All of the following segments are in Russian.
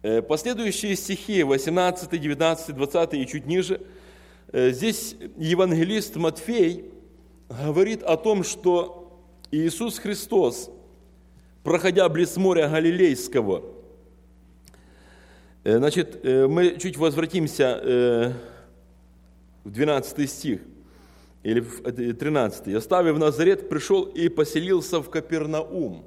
Последующие стихи, 18, 19, 20 и чуть ниже, здесь евангелист Матфей говорит о том, что Иисус Христос, проходя близ моря Галилейского, значит, мы чуть возвратимся в 12 стих, или в 13. «Оставив Назарет, пришел и поселился в Капернаум».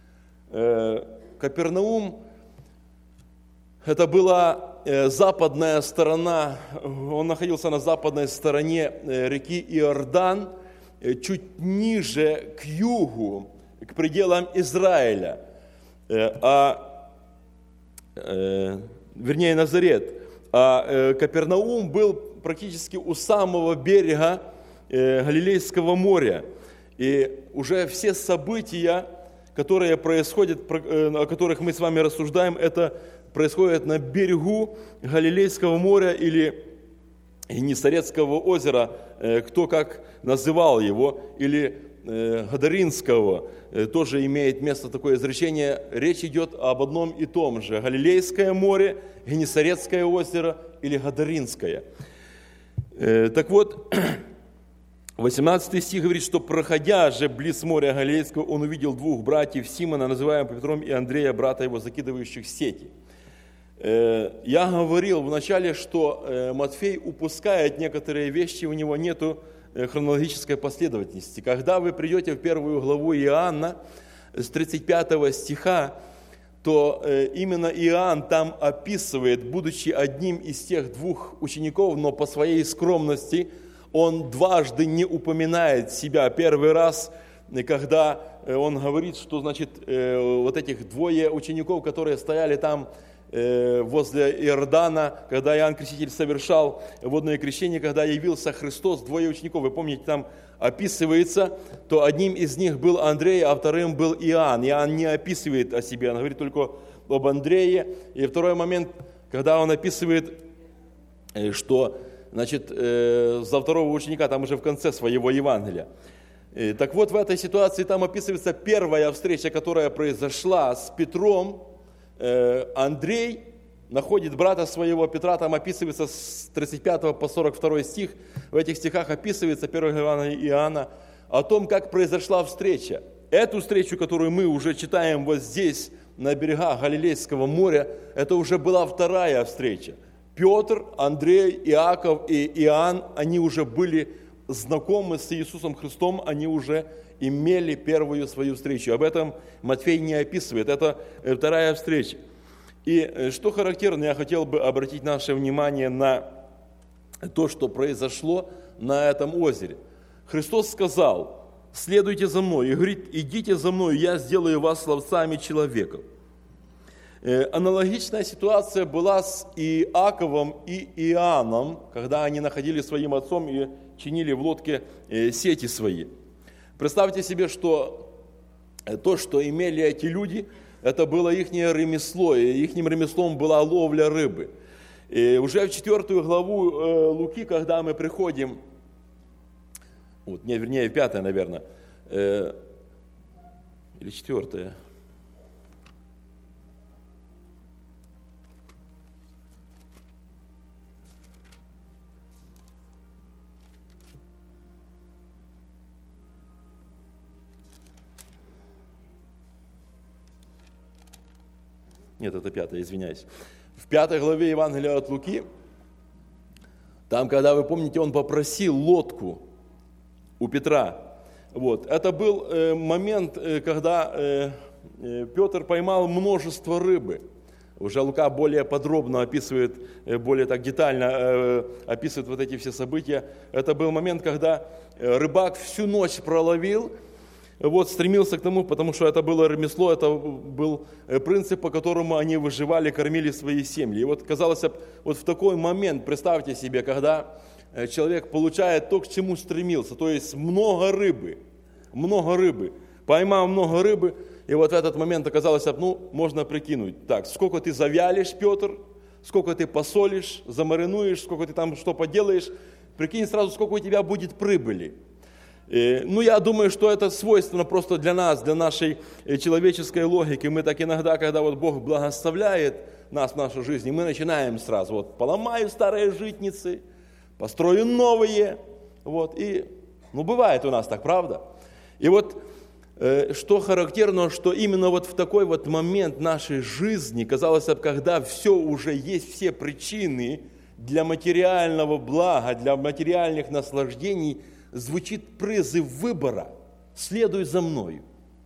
Капернаум – это была западная сторона, он находился на западной стороне реки Иордан, чуть ниже, к югу, к пределам Израиля, вернее Назарет. А Капернаум был практически у самого берега Галилейского моря. И уже все события, которые происходят, о которых мы с вами рассуждаем, это происходит на берегу Галилейского моря или Генесарецкого озера, кто как называл его, или Гадаринского, тоже имеет место такое изречение. Речь идет об одном и том же. Галилейское море, Генесарецкое озеро или Гадаринское. Так вот, 18 стих говорит, что проходя же близ моря Галилейского, он увидел двух братьев Симона, называемых Петром, и Андрея, брата его, закидывающих сети. Я говорил вначале, что Матфей упускает некоторые вещи, у него нету хронологической последовательности. Когда вы придете в первую главу Иоанна, с 35 стиха, то именно Иоанн там описывает, будучи одним из тех двух учеников, но по своей скромности, он дважды не упоминает себя. Первый раз, когда он говорит, что, значит, вот этих двое учеников, которые стояли там возле Иордана, когда Иоанн Креститель совершал водное крещение, когда явился Христос, двое учеников, вы помните, там описывается, то одним из них был Андрей, а вторым был Иоанн. Иоанн не описывает о себе, он говорит только об Андрее. И второй момент, когда он описывает, что, значит, за второго ученика, там уже в конце своего Евангелия. Так вот, в этой ситуации там описывается первая встреча, которая произошла с Петром. Андрей находит брата своего Петра, там описывается с 35 по 42 стих, в этих стихах описывается 1 глава Иоанна о том, как произошла встреча. Эту встречу, которую мы уже читаем вот здесь, на берегах Галилейского моря, это уже была вторая встреча. Петр, Андрей, Иаков и Иоанн, они уже были знакомы с Иисусом Христом, они уже имели первую свою встречу. Об этом Матфей не описывает. Это вторая встреча. И что характерно, я хотел бы обратить наше внимание на то, что произошло на этом озере. Христос сказал: следуйте за мной. И говорит: идите за мной, я сделаю вас ловцами человеков. Аналогичная ситуация была с Иаковом и Иоанном, когда они находили своим отцом и чинили в лодке сети свои. Представьте себе, что то, что имели эти люди, это было их ремесло, и их ремеслом была ловля рыбы. И уже в 4 главу Луки, когда мы приходим, вернее, 5, наверное, или 4. Нет, это 5, извиняюсь. В 5 главе Евангелия от Луки, там, когда вы помните, он попросил лодку у Петра. Вот. Это был момент, когда Петр поймал множество рыбы. Уже Лука более подробно описывает, более так детально описывает вот эти все события. Это был момент, когда рыбак всю ночь проловил, вот, стремился к тому, потому что это было ремесло, это был принцип, по которому они выживали, кормили свои семьи. И вот, казалось, вот в такой момент, представьте себе, когда человек получает то, к чему стремился, то есть много рыбы, поймал много рыбы, и вот в этот момент оказалось, можно прикинуть, так, сколько ты завялишь, Петр, сколько ты посолишь, замаринуешь, сколько ты там что поделаешь, прикинь сразу, сколько у тебя будет прибыли. Я думаю, что это свойственно просто для нас, для нашей человеческой логики. Мы так иногда, когда вот Бог благословляет, нас в нашей жизни, мы начинаем сразу, поломаю старые житницы, построю новые, и, бывает у нас так, правда? И что характерно, что именно в такой момент нашей жизни, казалось бы, когда все уже есть, все причины для материального блага, для материальных наслаждений, звучит призыв выбора: «Следуй за мною».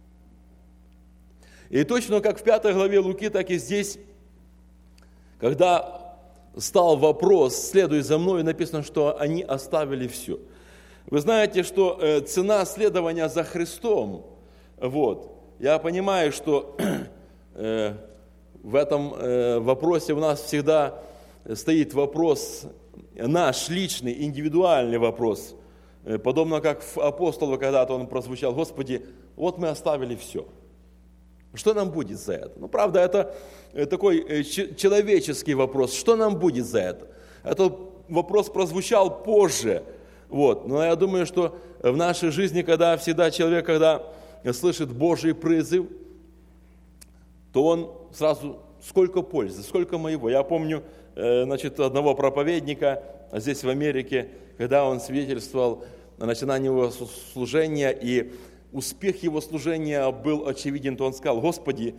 И точно как в 5 главе Луки, так и здесь, когда стал вопрос «следуй за мной», написано, что они оставили все. Вы знаете, что цена следования за Христом, я понимаю, что в этом вопросе у нас всегда стоит вопрос, наш личный, индивидуальный вопрос, подобно как в апостола когда-то он прозвучал: «Господи, мы оставили все. Что нам будет за это?» Правда, это такой человеческий вопрос. Что нам будет за это? Этот вопрос прозвучал позже. Но я думаю, что в нашей жизни, когда всегда человек, когда слышит Божий призыв, то он сразу: сколько пользы, сколько моего. Я помню, одного проповедника здесь в Америке, когда он свидетельствовал о начинании его служения, и успех его служения был очевиден, то он сказал: «Господи,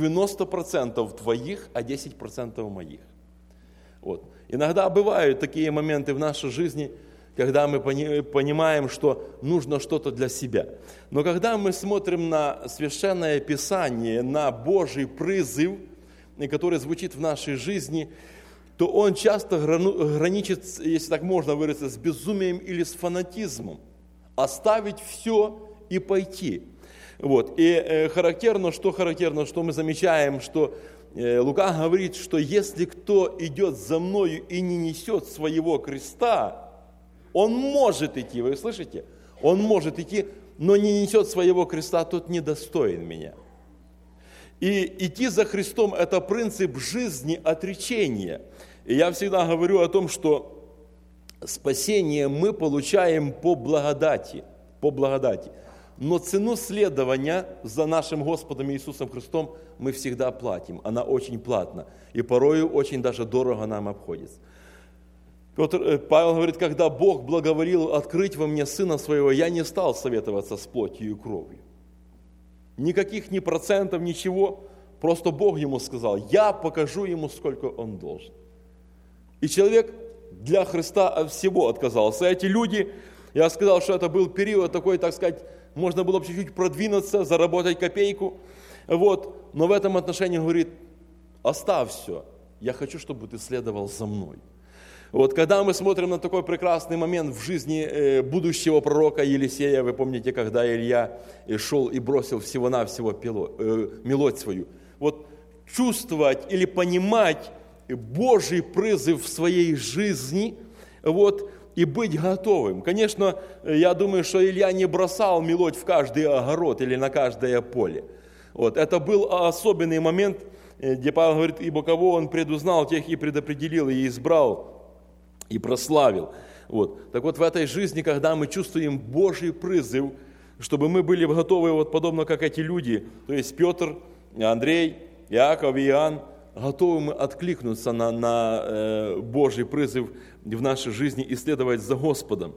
90% твоих, а 10% моих». Иногда бывают такие моменты в нашей жизни, когда мы понимаем, что нужно что-то для себя. Но когда мы смотрим на Священное Писание, на Божий призыв, который звучит в нашей жизни, то он часто граничит, если так можно выразиться, с безумием или с фанатизмом. Оставить все и пойти. И характерно, что мы замечаем, что Лука говорит, что если кто идет за мною и не несет своего креста, он может идти, вы слышите? Он может идти, но не несет своего креста, тот недостоин меня. И идти за Христом – это принцип жизни отречения. И я всегда говорю о том, что спасение мы получаем по благодати. Но цену следования за нашим Господом Иисусом Христом мы всегда платим. Она очень платна. И порою очень даже дорого нам обходится. Павел говорит: когда Бог благоволил открыть во мне Сына Своего, я не стал советоваться с плотью и кровью. Никаких ни процентов, ничего. Просто Бог ему сказал: я покажу ему, сколько он должен. И человек для Христа от всего отказался. Эти люди, я сказал, что это был период такой, так сказать, можно было бы чуть-чуть продвинуться, заработать копейку. Но в этом отношении говорит: оставь все, я хочу, чтобы ты следовал за мной. Когда мы смотрим на такой прекрасный момент в жизни будущего пророка Елисея, вы помните, когда Илья шел и бросил всего-навсего мелодь свою. Чувствовать или понимать Божий призыв в своей жизни, и быть готовым. Конечно, я думаю, что Илья не бросал мелодь в каждый огород или на каждое поле. Это был особенный момент, где Павел говорит: ибо кого он предузнал, тех и предопределил, и избрал, и прославил. Так в этой жизни, когда мы чувствуем Божий призыв, чтобы мы были готовы, подобно как эти люди, то есть Петр, Андрей, Иаков и Иоанн, готовы мы откликнуться на Божий призыв в нашей жизни и следовать за Господом.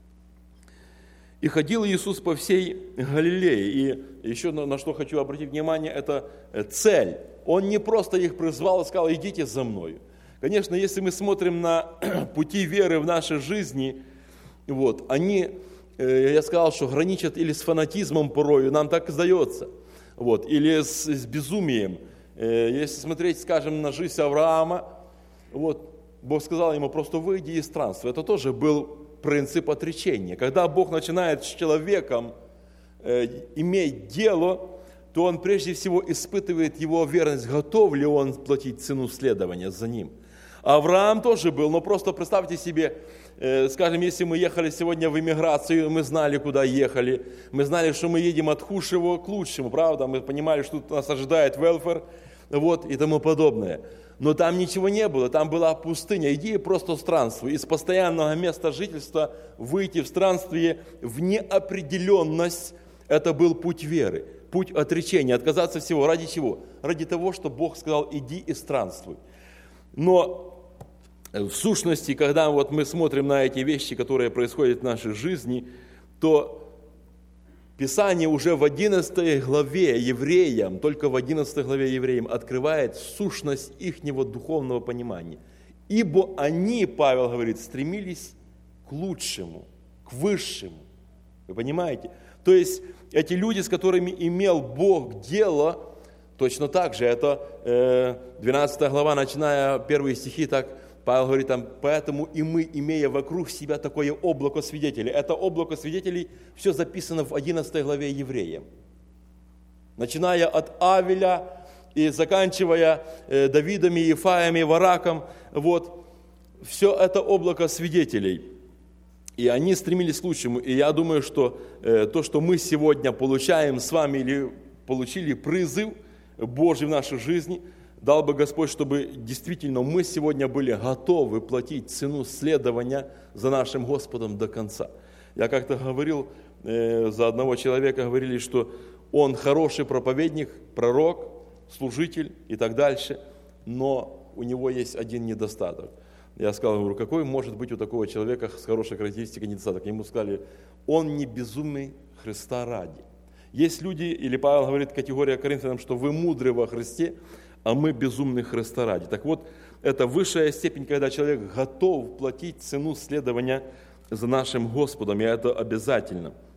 И ходил Иисус по всей Галилее. И еще на что хочу обратить внимание, это цель. Он не просто их призвал и сказал: идите за мною. Конечно, если мы смотрим на пути веры в нашей жизни, они, я сказал, что граничат или с фанатизмом порою, нам так и сдается, или с безумием. Если смотреть, скажем, на жизнь Авраама, Бог сказал ему: просто выйди из странства. Это тоже был принцип отречения. Когда Бог начинает с человеком иметь дело, то Он прежде всего испытывает его верность, готов ли он платить цену следования за ним. Авраам тоже был, но просто представьте себе, скажем, если мы ехали сегодня в эмиграцию, мы знали, куда ехали, мы знали, что мы едем от худшего к лучшему, правда, мы понимали, что тут нас ожидает велфер, и тому подобное. Но там ничего не было, там была пустыня. Иди и просто странствуй. Из постоянного места жительства выйти в странствие в неопределенность – это был путь веры. путь отречения, отказаться всего. Ради чего? Ради того, что Бог сказал, иди и странствуй. Но в сущности, когда вот мы смотрим на эти вещи, которые происходят в нашей жизни, то Писание уже в 11 главе евреям, только в 11 главе евреям открывает сущность ихнего духовного понимания. Ибо они, Павел говорит, стремились к лучшему, к высшему. Вы понимаете? То есть эти люди, с которыми имел Бог дело, точно так же, это 12 глава, начиная первые стихи, так Павел говорит там, поэтому и мы, имея вокруг себя такое облако свидетелей. Это облако свидетелей, все записано в 11 главе Евреям. Начиная от Авеля и заканчивая Давидом, Ефаем и Вараком, вот, все это облако свидетелей. И они стремились к лучшему. И я думаю, что то, что мы сегодня получаем с вами, или получили призыв Божий в нашей жизни, дал бы Господь, чтобы действительно мы сегодня были готовы платить цену следования за нашим Господом до конца. Я как-то говорил, за одного человека говорили, что он хороший проповедник, пророк, служитель и так дальше, но у него есть один недостаток. Я сказал, говорю, какой может быть у такого человека с хорошей характеристикой недостаток? Ему сказали, он не безумный Христа ради. Есть люди, или Павел говорит, категория Коринфянам, что вы мудры во Христе, а мы безумны Христа ради. Так вот, это высшая степень, когда человек готов платить цену следования за нашим Господом, и это обязательно.